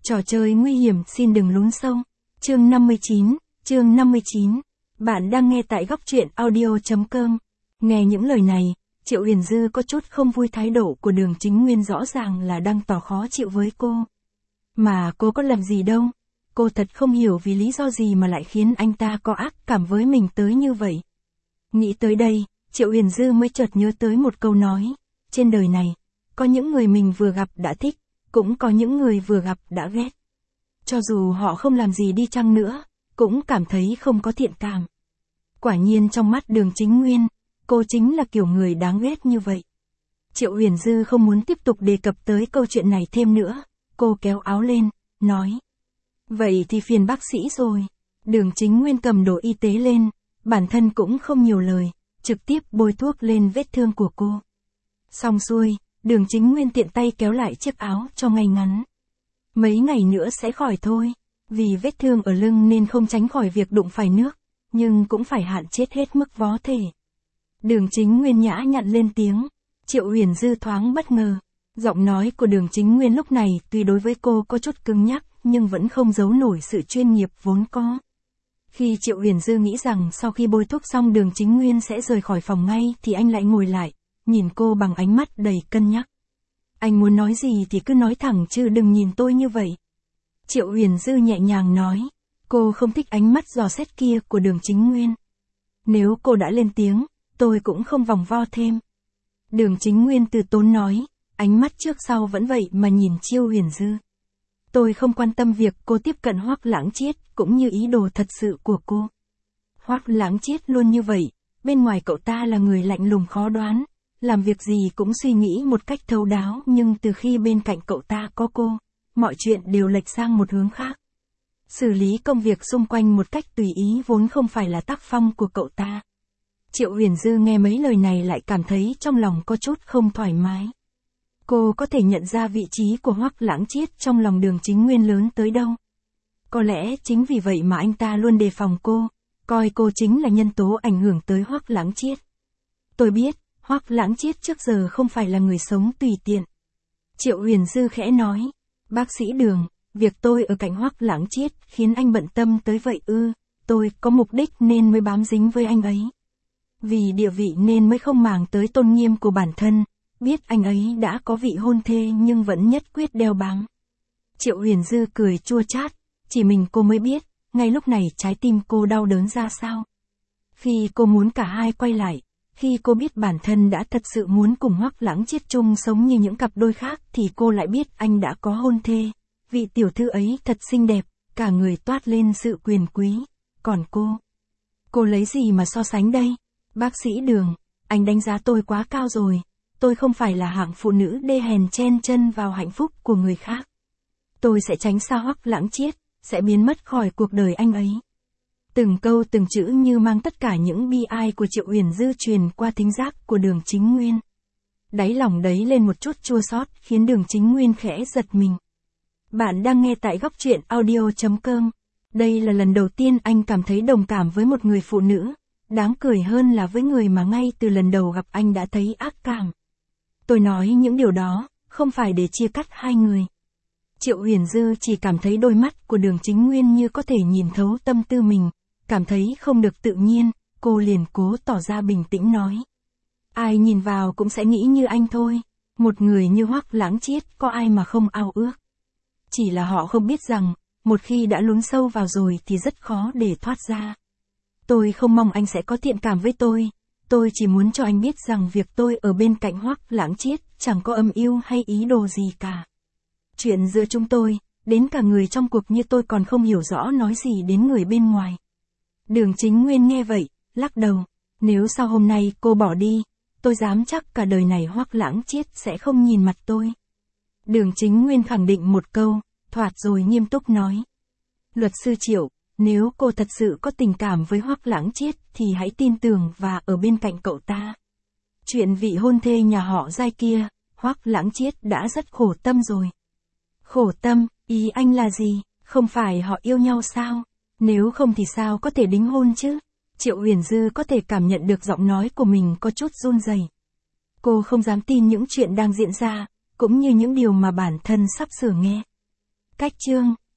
Trò chơi nguy hiểm xin đừng lún sâu. Chương 59. Bạn đang nghe tại góc truyện audio.com. Nghe những lời này, Triệu Huyền Dư có chút không vui, thái độ của Đường Chính Nguyên rõ ràng là đang tỏ khó chịu với cô. Mà cô có làm gì đâu. Cô thật không hiểu vì lý do gì mà lại khiến anh ta có ác cảm với mình tới như vậy. Nghĩ tới đây, Triệu Huyền Dư mới chợt nhớ tới một câu nói. Trên đời này, có những người mình vừa gặp đã thích, cũng có những người vừa gặp đã ghét. Cho dù họ không làm gì đi chăng nữa, cũng cảm thấy không có thiện cảm. Quả nhiên trong mắt Đường Chính Nguyên, cô chính là kiểu người đáng ghét như vậy. Triệu Huyền Dư không muốn tiếp tục đề cập tới câu chuyện này thêm nữa, cô kéo áo lên, nói. Vậy thì phiền bác sĩ rồi. Đường Chính Nguyên cầm đồ y tế lên, bản thân cũng không nhiều lời, trực tiếp bôi thuốc lên vết thương của cô. Xong xuôi, Đường Chính Nguyên tiện tay kéo lại chiếc áo cho ngay ngắn. Mấy ngày nữa sẽ khỏi thôi, vì vết thương ở lưng nên không tránh khỏi việc đụng phải nước, nhưng cũng phải hạn chết hết mức có thể. Đường Chính Nguyên nhã nhặn lên tiếng. Triệu Huyền Dư thoáng bất ngờ. Giọng nói của Đường Chính Nguyên lúc này tuy đối với cô có chút cứng nhắc, nhưng vẫn không giấu nổi sự chuyên nghiệp vốn có. Khi Triệu Huyền Dư nghĩ rằng sau khi bôi thuốc xong Đường Chính Nguyên sẽ rời khỏi phòng ngay thì anh lại ngồi lại, nhìn cô bằng ánh mắt đầy cân nhắc. Anh muốn nói gì thì cứ nói thẳng chứ đừng nhìn tôi như vậy. Triệu Huyền Dư nhẹ nhàng nói. Cô không thích ánh mắt dò xét kia của Đường Chính Nguyên. Nếu cô đã lên tiếng, tôi cũng không vòng vo thêm. Đường Chính Nguyên từ tốn nói, ánh mắt trước sau vẫn vậy mà nhìn Triệu Huyền Dư. Tôi không quan tâm việc cô tiếp cận Hoắc Lãng Chiết, cũng như ý đồ thật sự của cô. Hoắc Lãng Chiết luôn như vậy, bên ngoài cậu ta là người lạnh lùng khó đoán, làm việc gì cũng suy nghĩ một cách thấu đáo, nhưng từ khi bên cạnh cậu ta có cô, mọi chuyện đều lệch sang một hướng khác. Xử lý công việc xung quanh một cách tùy ý vốn không phải là tác phong của cậu ta. Triệu Huyền Dư nghe mấy lời này lại cảm thấy trong lòng có chút không thoải mái. Cô có thể nhận ra vị trí của Hoắc Lãng Chiết trong lòng Đường Chính Nguyên lớn tới đâu. Có lẽ chính vì vậy mà anh ta luôn đề phòng cô, coi cô chính là nhân tố ảnh hưởng tới Hoắc Lãng Chiết. Tôi biết, Hoắc Lãng Chiết trước giờ không phải là người sống tùy tiện. Triệu Huyền Dư khẽ nói, bác sĩ Đường, việc tôi ở cạnh Hoắc Lãng Chiết khiến anh bận tâm tới vậy ư? Tôi có mục đích nên mới bám dính với anh ấy. Vì địa vị nên mới không màng tới tôn nghiêm của bản thân, biết anh ấy đã có vị hôn thê nhưng vẫn nhất quyết đeo bám. Triệu Huyền Dư cười chua chát, chỉ mình cô mới biết, ngay lúc này trái tim cô đau đớn ra sao. Khi cô muốn cả hai quay lại, khi cô biết bản thân đã thật sự muốn cùng Hoắc Lãng Chiết chung sống như những cặp đôi khác thì cô lại biết anh đã có hôn thê. Vị tiểu thư ấy thật xinh đẹp, cả người toát lên sự quyền quý. Còn cô lấy gì mà so sánh đây? Bác sĩ Đường, anh đánh giá tôi quá cao rồi. Tôi không phải là hạng phụ nữ đê hèn chen chân vào hạnh phúc của người khác. Tôi sẽ tránh xa Hoắc Lãng Chiết, sẽ biến mất khỏi cuộc đời anh ấy. Từng câu từng chữ như mang tất cả những bi ai của Triệu Huyền Dư truyền qua thính giác của Đường Chính Nguyên. Đáy lòng đấy lên một chút chua xót, khiến Đường Chính Nguyên khẽ giật mình. Bạn đang nghe tại góc truyện audio.com. Đây là lần đầu tiên anh cảm thấy đồng cảm với một người phụ nữ. Đáng cười hơn là với người mà ngay từ lần đầu gặp anh đã thấy ác cảm. Tôi nói những điều đó, không phải để chia cắt hai người. Triệu Huyền Dư chỉ cảm thấy đôi mắt của Đường Chính Nguyên như có thể nhìn thấu tâm tư mình, cảm thấy không được tự nhiên, cô liền cố tỏ ra bình tĩnh nói. Ai nhìn vào cũng sẽ nghĩ như anh thôi, một người như Hoắc Lãng Chiết có ai mà không ao ước. Chỉ là họ không biết rằng, một khi đã lún sâu vào rồi thì rất khó để thoát ra. Tôi không mong anh sẽ có thiện cảm với tôi chỉ muốn cho anh biết rằng việc tôi ở bên cạnh Hoắc Lãng Chiết chẳng có âm mưu hay ý đồ gì cả. Chuyện giữa chúng tôi, đến cả người trong cuộc như tôi còn không hiểu rõ nói gì đến người bên ngoài. Đường Chính Nguyên nghe vậy, lắc đầu, nếu sau hôm nay cô bỏ đi, tôi dám chắc cả đời này Hoắc Lãng Chiết sẽ không nhìn mặt tôi. Đường Chính Nguyên khẳng định một câu, thoạt rồi nghiêm túc nói. Luật sư Triệu, nếu cô thật sự có tình cảm với Hoắc Lãng Chiết thì hãy tin tưởng và ở bên cạnh cậu ta. Chuyện vị hôn thê nhà họ Giai kia, Hoắc Lãng Chiết đã rất khổ tâm rồi. Khổ tâm, ý anh là gì? Không phải họ yêu nhau sao? Nếu không thì sao có thể đính hôn chứ? Triệu Huyền Dư có thể cảm nhận được giọng nói của mình có chút run rẩy. Cô không dám tin những chuyện đang diễn ra, cũng như những điều mà bản thân sắp sửa nghe. Cách chương